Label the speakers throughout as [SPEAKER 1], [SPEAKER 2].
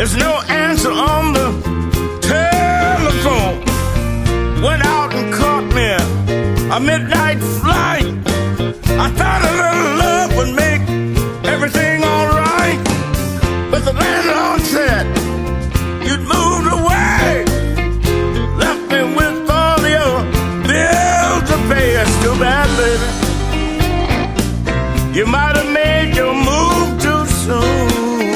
[SPEAKER 1] There's no answer on the telephone. Went out and caught me a midnight flight. I thought a little love would make everything alright, but the landlord said you'd moved away, left me with all your bills to pay. It's too bad, baby. You might have made your move too soon.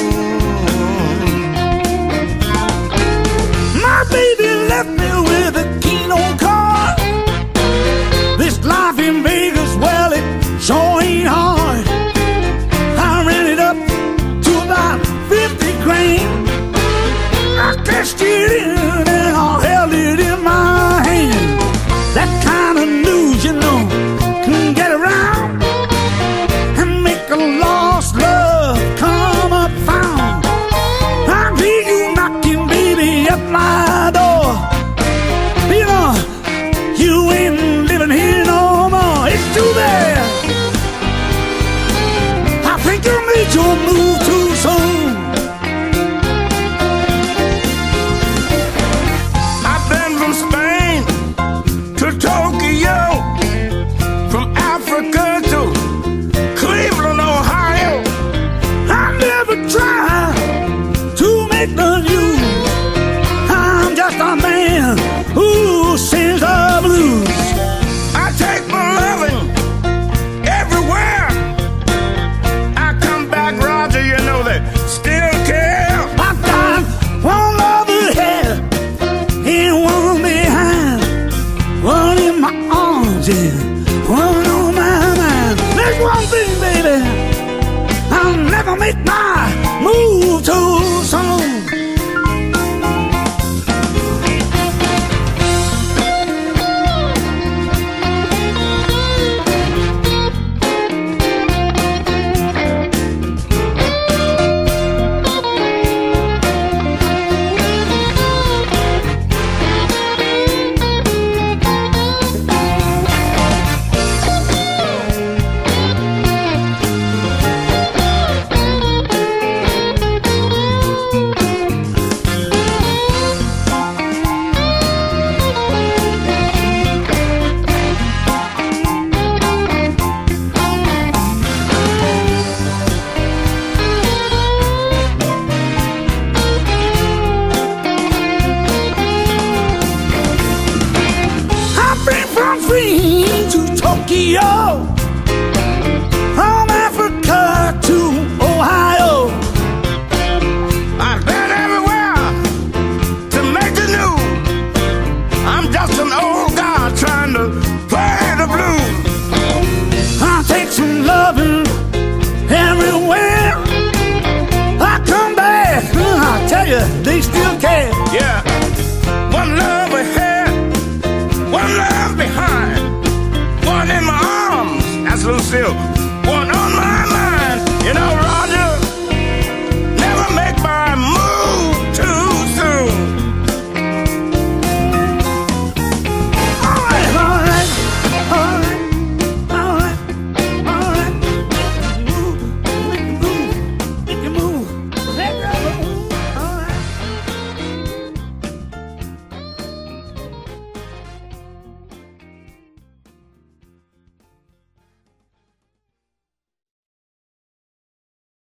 [SPEAKER 2] My baby left me with a Keno car. This life in Vegas, well, it sure ain't hard. I ran it up to about 50 grand. I cashed it in and I held it in my hand. That kind of news, you know, can get around and make a lost love come up found. I hear you knocking, baby, at my door. You know, you ain't living here no more. It's too bad. I think you made your move too soon.
[SPEAKER 1] I've been from Spain to Tokyo, from Africa to Cleveland, Ohio.
[SPEAKER 2] I never tried to make the news. I'm just a man who sings the blues.
[SPEAKER 1] I take my loving everywhere. I come back, Roger, you know they still care.
[SPEAKER 2] I've got one love ahead and one behind, one in my arms and one on my mind. There's one thing, baby, I'll never make my move too soon. To Tokyo, from Africa to Ohio.
[SPEAKER 1] I've been everywhere to make the news. I'm just an old guy trying to play the blues.
[SPEAKER 2] I'll take some loving everywhere. I come back, I tell you, they still care.
[SPEAKER 1] Yeah, one love ahead, one love behind, one in my arms. That's Lucille.